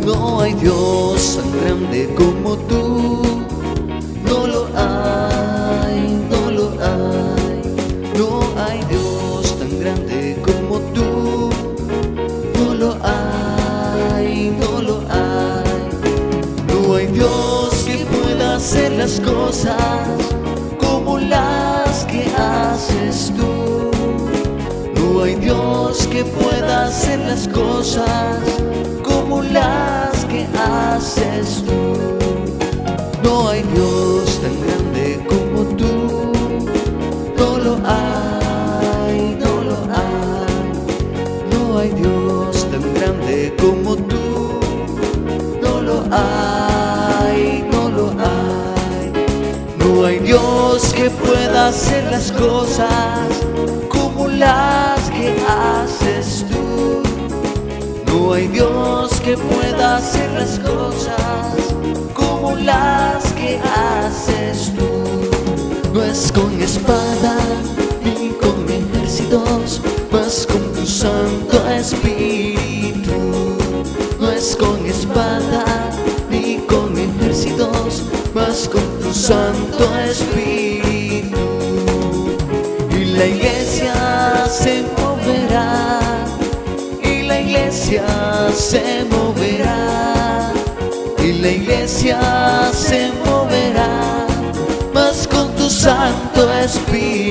No hay Dios tan grande como tú. No lo hay, no lo hay. No hay Dios tan grande como tú. No lo hay, no lo hay. No hay Dios que pueda hacer las cosas como las que haces tú. No hay Dios que pueda hacer las cosas como las que haces tú. No hay Dios tan grande como tú. No lo hay, no lo hay. No hay Dios tan grande como tú. No lo hay, no lo hay. No hay Dios que pueda hacer las cosas como las que haces tú. No hay Dios que pueda hacer las cosas como las que haces tú. No es con espada ni con ejércitos, mas con tu Santo Espíritu. No es con espada ni con ejércitos, mas con tu Santo Espíritu. Y la iglesia se moverá, y la iglesia se moverá, y la iglesia se moverá, mas con tu Santo Espíritu.